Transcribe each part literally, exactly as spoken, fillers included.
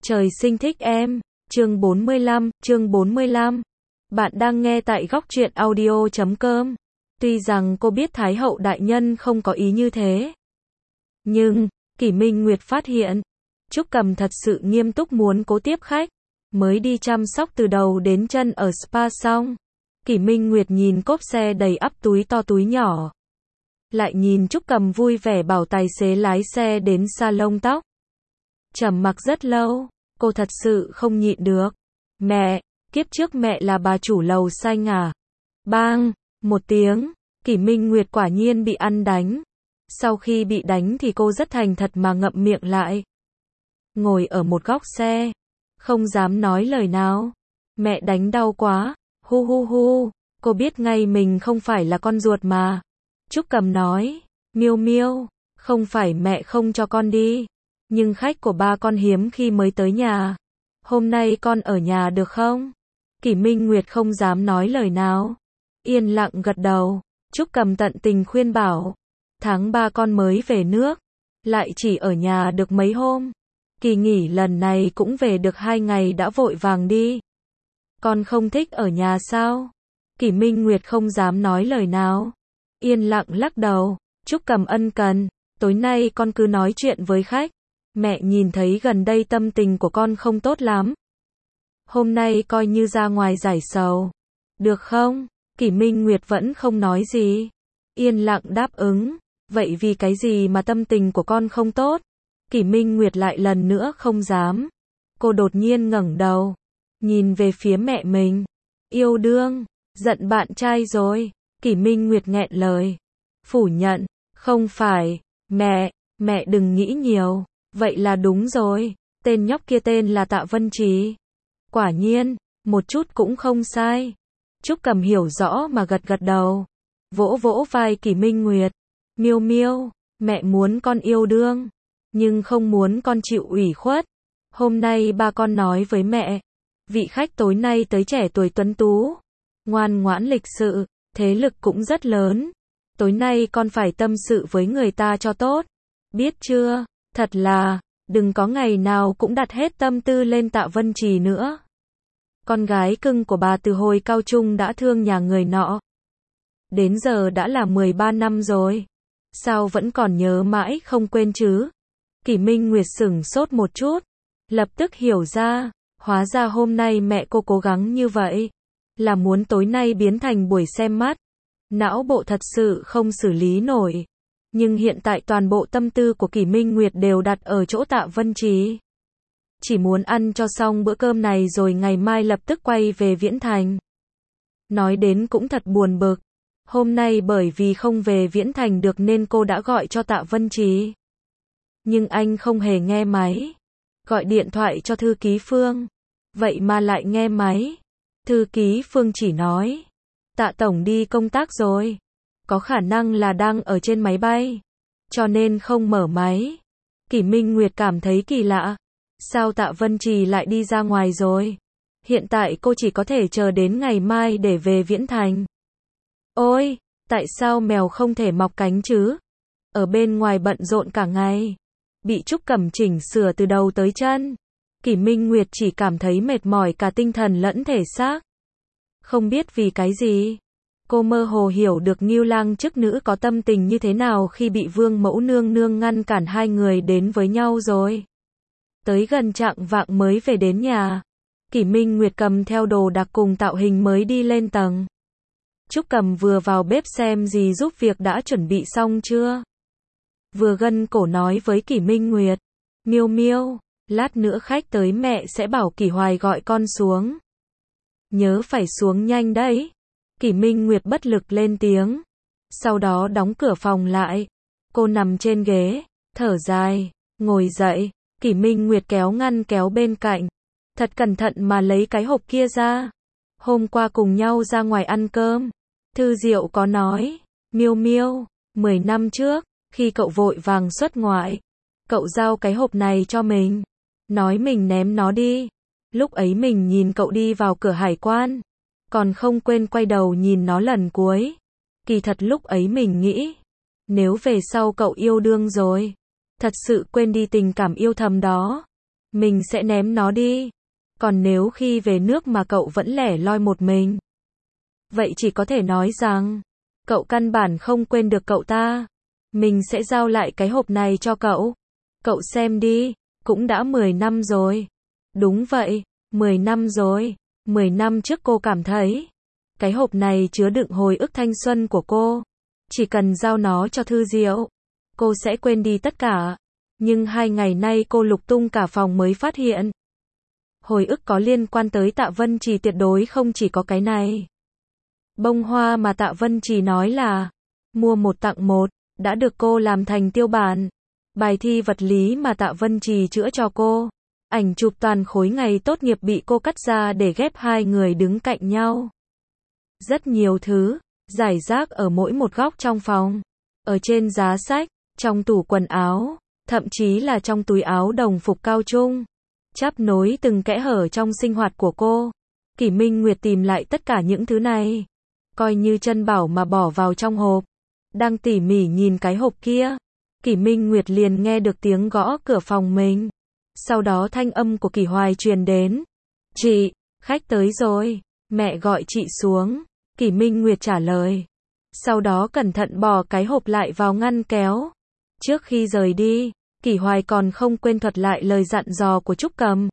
Trời sinh thích em. Chương bốn mươi lăm, chương bốn mươi lăm. Bạn đang nghe tại góc truyện audio chấm com. Tuy rằng cô biết Thái hậu đại nhân không có ý như thế. Nhưng, Kỷ Minh Nguyệt phát hiện, Trúc Cầm thật sự nghiêm túc muốn cố tiếp khách. Mới đi chăm sóc từ đầu đến chân ở spa xong. Kỷ Minh Nguyệt nhìn cốp xe đầy ắp túi to túi nhỏ. Lại nhìn Trúc Cầm vui vẻ bảo tài xế lái xe đến salon tóc. Trầm mặc rất lâu, cô thật sự không nhịn được. Mẹ, kiếp trước mẹ là bà chủ lầu xanh à? Bang, một tiếng, Kỷ Minh Nguyệt quả nhiên bị ăn đánh. Sau khi bị đánh thì cô rất thành thật mà ngậm miệng lại. Ngồi ở một góc xe, không dám nói lời nào. Mẹ đánh đau quá, hu hu hu, cô biết ngay mình không phải là con ruột mà. Trúc Cầm nói, Miêu Miêu, không phải mẹ không cho con đi. Nhưng khách của ba con hiếm khi mới tới nhà. Hôm nay con ở nhà được không? Kỷ Minh Nguyệt không dám nói lời nào. Yên lặng gật đầu. Trúc Cầm tận tình khuyên bảo. Tháng ba con mới về nước. Lại chỉ ở nhà được mấy hôm. Kỳ nghỉ lần này cũng về được hai ngày đã vội vàng đi. Con không thích ở nhà sao? Kỷ Minh Nguyệt không dám nói lời nào. Yên lặng lắc đầu. Trúc Cầm ân cần. Tối nay con cứ nói chuyện với khách. Mẹ nhìn thấy gần đây tâm tình của con không tốt lắm. Hôm nay coi như ra ngoài giải sầu. Được không? Kỷ Minh Nguyệt vẫn không nói gì. Yên lặng đáp ứng. Vậy vì cái gì mà tâm tình của con không tốt? Kỷ Minh Nguyệt lại lần nữa không dám. Cô đột nhiên ngẩng đầu. Nhìn về phía mẹ mình. Yêu đương. Giận bạn trai rồi. Kỷ Minh Nguyệt nghẹn lời. Phủ nhận. Không phải. Mẹ. Mẹ đừng nghĩ nhiều. Vậy là đúng rồi, tên nhóc kia tên là Tạ Vân Trí. Quả nhiên, một chút cũng không sai. Trúc Cầm hiểu rõ mà gật gật đầu. Vỗ vỗ vai Kỷ Minh Nguyệt. Miêu Miêu, mẹ muốn con yêu đương, nhưng không muốn con chịu ủy khuất. Hôm nay ba con nói với mẹ, vị khách tối nay tới trẻ tuổi tuấn tú, ngoan ngoãn lịch sự, thế lực cũng rất lớn. Tối nay con phải tâm sự với người ta cho tốt, biết chưa? Thật là, đừng có ngày nào cũng đặt hết tâm tư lên Tạ Vân Trì nữa. Con gái cưng của bà từ hồi cao trung đã thương nhà người nọ. Đến giờ đã là mười ba năm rồi. Sao vẫn còn nhớ mãi không quên chứ? Kỷ Minh Nguyệt sửng sốt một chút. Lập tức hiểu ra, hóa ra hôm nay mẹ cô cố gắng như vậy. Là muốn tối nay biến thành buổi xem mắt. Não bộ thật sự không xử lý nổi. Nhưng hiện tại toàn bộ tâm tư của Kỷ Minh Nguyệt đều đặt ở chỗ Tạ Vân Trí. Chỉ muốn ăn cho xong bữa cơm này rồi ngày mai lập tức quay về Viễn Thành. Nói đến cũng thật buồn bực. Hôm nay bởi vì không về Viễn Thành được nên cô đã gọi cho Tạ Vân Trí. Nhưng anh không hề nghe máy. Gọi điện thoại cho thư ký Phương. Vậy mà lại nghe máy. Thư ký Phương chỉ nói. Tạ Tổng đi công tác rồi. Có khả năng là đang ở trên máy bay, cho nên không mở máy. Kỷ Minh Nguyệt cảm thấy kỳ lạ. Sao Tạ Vân Trì lại đi ra ngoài rồi? Hiện tại cô chỉ có thể chờ đến ngày mai để về Viễn Thành. Ôi, tại sao mèo không thể mọc cánh chứ? Ở bên ngoài bận rộn cả ngày. Bị Trúc Cầm chỉnh sửa từ đầu tới chân. Kỷ Minh Nguyệt chỉ cảm thấy mệt mỏi cả tinh thần lẫn thể xác. Không biết vì cái gì. Cô mơ hồ hiểu được Ngưu Lang chức nữ có tâm tình như thế nào khi bị Vương Mẫu Nương Nương ngăn cản hai người đến với nhau rồi. Tới gần chạng vạng mới về đến nhà. Kỷ Minh Nguyệt cầm theo đồ đạc cùng tạo hình mới đi lên tầng. Trúc Cầm vừa vào bếp xem gì giúp việc đã chuẩn bị xong chưa. Vừa gân cổ nói với Kỷ Minh Nguyệt. Miêu Miêu, lát nữa khách tới mẹ sẽ bảo Kỷ Hoài gọi con xuống. Nhớ phải xuống nhanh đấy. Kỷ Minh Nguyệt bất lực lên tiếng. Sau đó đóng cửa phòng lại. Cô nằm trên ghế, thở dài, ngồi dậy. Kỷ Minh Nguyệt kéo ngăn kéo bên cạnh. Thật cẩn thận mà lấy cái hộp kia ra. Hôm qua cùng nhau ra ngoài ăn cơm. Thư Diệu có nói. Miêu Miêu, mười năm trước, khi cậu vội vàng xuất ngoại, cậu giao cái hộp này cho mình. Nói mình ném nó đi. Lúc ấy mình nhìn cậu đi vào cửa hải quan. Còn không quên quay đầu nhìn nó lần cuối. Kỳ thật lúc ấy mình nghĩ, nếu về sau cậu yêu đương rồi, thật sự quên đi tình cảm yêu thầm đó. mình sẽ ném nó đi. Còn nếu khi về nước mà cậu vẫn lẻ loi một mình, vậy chỉ có thể nói rằng, cậu căn bản không quên được cậu ta. Mình sẽ giao lại cái hộp này cho cậu. Cậu xem đi, cũng đã mười năm rồi. Đúng vậy, mười năm rồi. mười năm trước cô cảm thấy, cái hộp này chứa đựng hồi ức thanh xuân của cô. Chỉ cần giao nó cho Thư Diệu, cô sẽ quên đi tất cả. Nhưng hai ngày nay cô lục tung cả phòng mới phát hiện, hồi ức có liên quan tới Tạ Vân Trì tuyệt đối không chỉ có cái này. Bông hoa mà Tạ Vân Trì nói là mua một tặng một, đã được cô làm thành tiêu bản. Bài thi vật lý mà Tạ Vân Trì chữa cho cô, ảnh chụp toàn khối ngày tốt nghiệp bị cô cắt ra để ghép hai người đứng cạnh nhau. Rất nhiều thứ, rải rác ở mỗi một góc trong phòng, ở trên giá sách, trong tủ quần áo, thậm chí là trong túi áo đồng phục cao trung, chắp nối từng kẽ hở trong sinh hoạt của cô. Kỷ Minh Nguyệt tìm lại tất cả những thứ này, coi như chân bảo mà bỏ vào trong hộp. Đang tỉ mỉ nhìn cái hộp kia, Kỷ Minh Nguyệt liền nghe được tiếng gõ cửa phòng mình. Sau đó thanh âm của Kỷ Hoài truyền đến. Chị, khách tới rồi, mẹ gọi chị xuống. Kỷ Minh Nguyệt trả lời. Sau đó cẩn thận bỏ cái hộp lại vào ngăn kéo. Trước khi rời đi, Kỷ Hoài còn không quên thuật lại lời dặn dò của Trúc Cầm.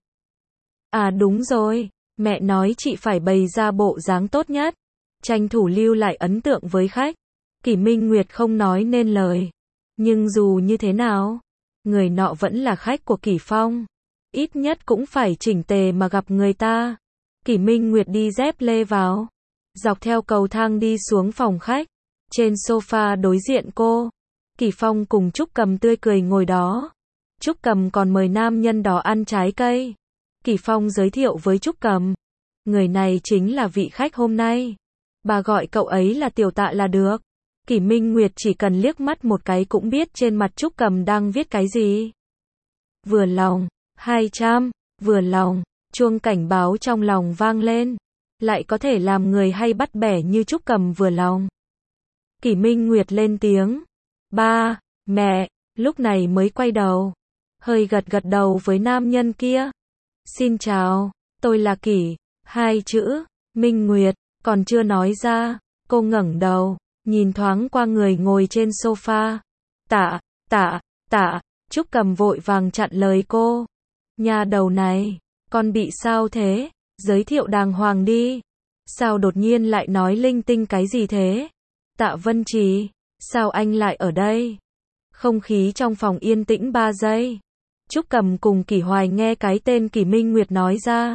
À đúng rồi, mẹ nói chị phải bày ra bộ dáng tốt nhất, tranh thủ lưu lại ấn tượng với khách. Kỷ Minh Nguyệt không nói nên lời. Nhưng dù như thế nào, người nọ vẫn là khách của Kỷ Phong. Ít nhất cũng phải chỉnh tề mà gặp người ta. Kỷ Minh Nguyệt đi dép lê vào, dọc theo cầu thang đi xuống phòng khách. Trên sofa đối diện cô, Kỷ Phong cùng Trúc Cầm tươi cười ngồi đó. Trúc Cầm còn mời nam nhân đó ăn trái cây. Kỷ Phong giới thiệu với Trúc Cầm. Người này chính là vị khách hôm nay. Bà gọi cậu ấy là Tiểu Tạ là được. Kỷ Minh Nguyệt chỉ cần liếc mắt một cái cũng biết trên mặt Trúc Cầm đang viết cái gì. Vừa lòng, hai trăm, vừa lòng, chuông cảnh báo trong lòng vang lên. Lại có thể làm người hay bắt bẻ như Trúc Cầm vừa lòng. Kỷ Minh Nguyệt lên tiếng. Ba, mẹ, lúc này mới quay đầu. Hơi gật gật đầu với nam nhân kia. Xin chào, tôi là Kỷ. Hai chữ, Minh Nguyệt, còn chưa nói ra. Cô ngẩng đầu, nhìn thoáng qua người ngồi trên sofa. Tạ, tạ, tạ, Trúc Cầm vội vàng chặn lời cô. Nhà đầu này, con bị sao thế? Giới thiệu đàng hoàng đi. Sao đột nhiên lại nói linh tinh cái gì thế? Tạ Vân Trì, sao anh lại ở đây? Không khí trong phòng yên tĩnh ba giây. Trúc Cầm cùng Kỷ Hoài nghe cái tên Kỷ Minh Nguyệt nói ra,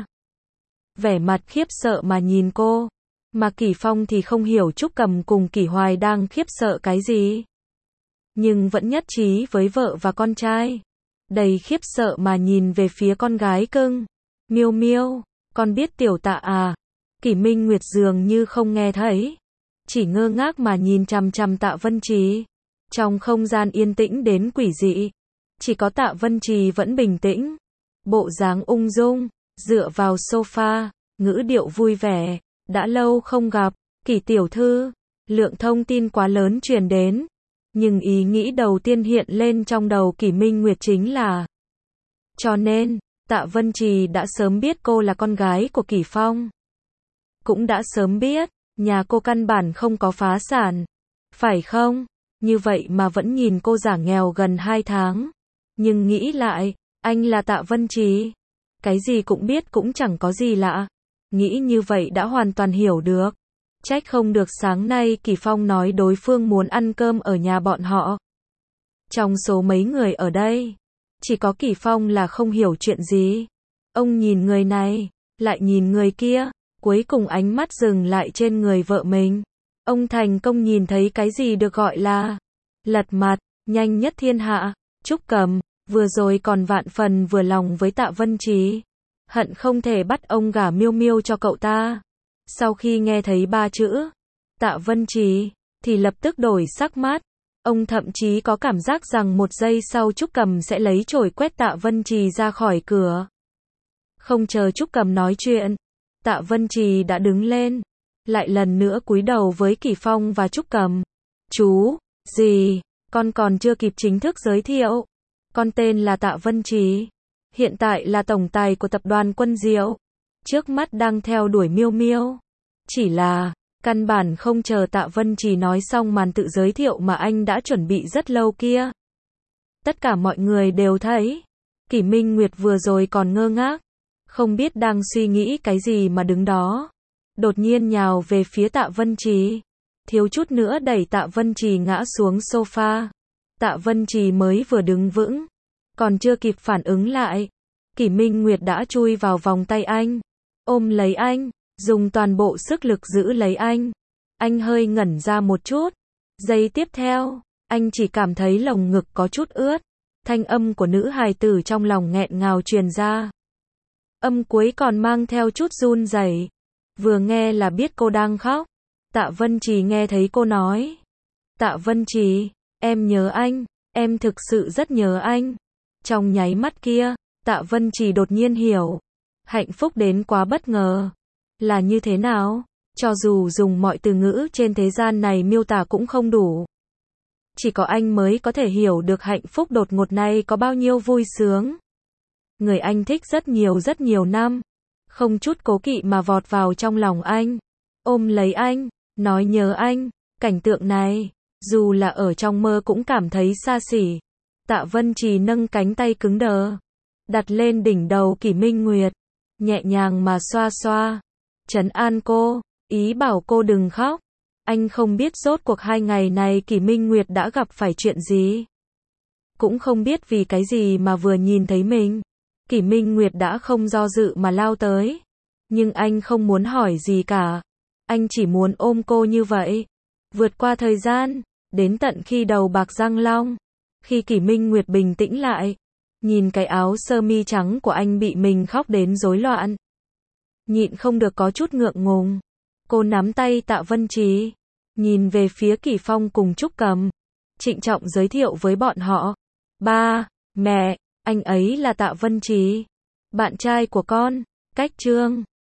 vẻ mặt khiếp sợ mà nhìn cô. Mà Kỷ Phong thì không hiểu Trúc Cầm cùng Kỷ Hoài đang khiếp sợ cái gì, nhưng vẫn nhất trí với vợ và con trai, đầy khiếp sợ mà nhìn về phía con gái cưng. Miêu Miêu, con biết Tiểu Tạ à? Kỷ Minh Nguyệt dường như không nghe thấy, chỉ ngơ ngác mà nhìn chằm chằm Tạ Vân Trì. Trong không gian yên tĩnh đến quỷ dị, chỉ có Tạ Vân Trì vẫn bình tĩnh, bộ dáng ung dung, dựa vào sofa, ngữ điệu vui vẻ. Đã lâu không gặp, Kỷ tiểu thư. Lượng thông tin quá lớn truyền đến, nhưng ý nghĩ đầu tiên hiện lên trong đầu Kỷ Minh Nguyệt chính là, cho nên, Tạ Vân Trì đã sớm biết cô là con gái của Kỷ Phong. Cũng đã sớm biết, nhà cô căn bản không có phá sản. Phải không? Như vậy mà vẫn nhìn cô giả nghèo gần hai tháng. Nhưng nghĩ lại, anh là Tạ Vân Trì. Cái gì cũng biết cũng chẳng có gì lạ. Nghĩ như vậy đã hoàn toàn hiểu được. Trách không được sáng nay Kỷ Phong nói đối phương muốn ăn cơm ở nhà bọn họ. Trong số mấy người ở đây, chỉ có Kỷ Phong là không hiểu chuyện gì. Ông nhìn người này, lại nhìn người kia, cuối cùng ánh mắt dừng lại trên người vợ mình. Ông thành công nhìn thấy cái gì được gọi là lật mặt, nhanh nhất thiên hạ. Trúc Cầm, vừa rồi còn vạn phần vừa lòng với Tạ Vân Trì, hận không thể bắt ông gả Miêu Miêu cho cậu ta. Sau khi nghe thấy ba chữ Tạ Vân Trì, thì lập tức đổi sắc mặt. Ông thậm chí có cảm giác rằng một giây sau Trúc Cầm sẽ lấy chổi quét Tạ Vân Trì ra khỏi cửa. Không chờ Trúc Cầm nói chuyện, Tạ Vân Trì đã đứng lên, lại lần nữa cúi đầu với Kỷ Phong và Trúc Cầm. Chú, dì, con còn chưa kịp chính thức giới thiệu. Con tên là Tạ Vân Trì. hiện tại là tổng tài của tập đoàn Quân Diệu, trước mắt đang theo đuổi Miêu Miêu. Chỉ là, căn bản không chờ Tạ Vân Trì nói xong màn tự giới thiệu mà anh đã chuẩn bị rất lâu kia. Tất cả mọi người đều thấy, Kỷ Minh Nguyệt vừa rồi còn ngơ ngác, không biết đang suy nghĩ cái gì mà đứng đó. Đột nhiên nhào về phía Tạ Vân Trì, thiếu chút nữa đẩy Tạ Vân Trì ngã xuống sofa. Tạ Vân Trì mới vừa đứng vững, còn chưa kịp phản ứng lại, Kỷ Minh Nguyệt đã chui vào vòng tay anh, ôm lấy anh, dùng toàn bộ sức lực giữ lấy anh. Anh hơi ngẩn ra một chút. Giây tiếp theo, anh chỉ cảm thấy lồng ngực có chút ướt. Thanh âm của nữ hài tử trong lòng nghẹn ngào truyền ra. Âm cuối còn mang theo chút run rẩy. Vừa nghe là biết cô đang khóc. Tạ Vân Trì nghe thấy cô nói. Tạ Vân Trì, em nhớ anh, em thực sự rất nhớ anh. Trong nháy mắt kia, Tạ Vân Trì đột nhiên hiểu. Hạnh phúc đến quá bất ngờ. Là như thế nào? Cho dù dùng mọi từ ngữ trên thế gian này miêu tả cũng không đủ. Chỉ có anh mới có thể hiểu được hạnh phúc đột ngột này có bao nhiêu vui sướng. Người anh thích rất nhiều rất nhiều năm, không chút cố kỵ mà vọt vào trong lòng anh, ôm lấy anh, nói nhớ anh. Cảnh tượng này, dù là ở trong mơ cũng cảm thấy xa xỉ. Tạ Vân Trì nâng cánh tay cứng đờ, đặt lên đỉnh đầu Kỷ Minh Nguyệt, nhẹ nhàng mà xoa xoa, trấn an cô, ý bảo cô đừng khóc. Anh không biết rốt cuộc hai ngày này Kỷ Minh Nguyệt đã gặp phải chuyện gì. Cũng không biết vì cái gì mà vừa nhìn thấy mình, Kỷ Minh Nguyệt đã không do dự mà lao tới. Nhưng anh không muốn hỏi gì cả. Anh chỉ muốn ôm cô như vậy. Vượt qua thời gian, đến tận khi đầu bạc răng long. Khi Kỷ Minh Nguyệt bình tĩnh lại, nhìn cái áo sơ mi trắng của anh bị mình khóc đến rối loạn. Nhịn không được có chút ngượng ngùng. Cô nắm tay Tạ Vân Trì, nhìn về phía Kỷ Phong cùng Trúc Cầm, trịnh trọng giới thiệu với bọn họ. Ba, mẹ, anh ấy là Tạ Vân Trì, bạn trai của con. Cách chương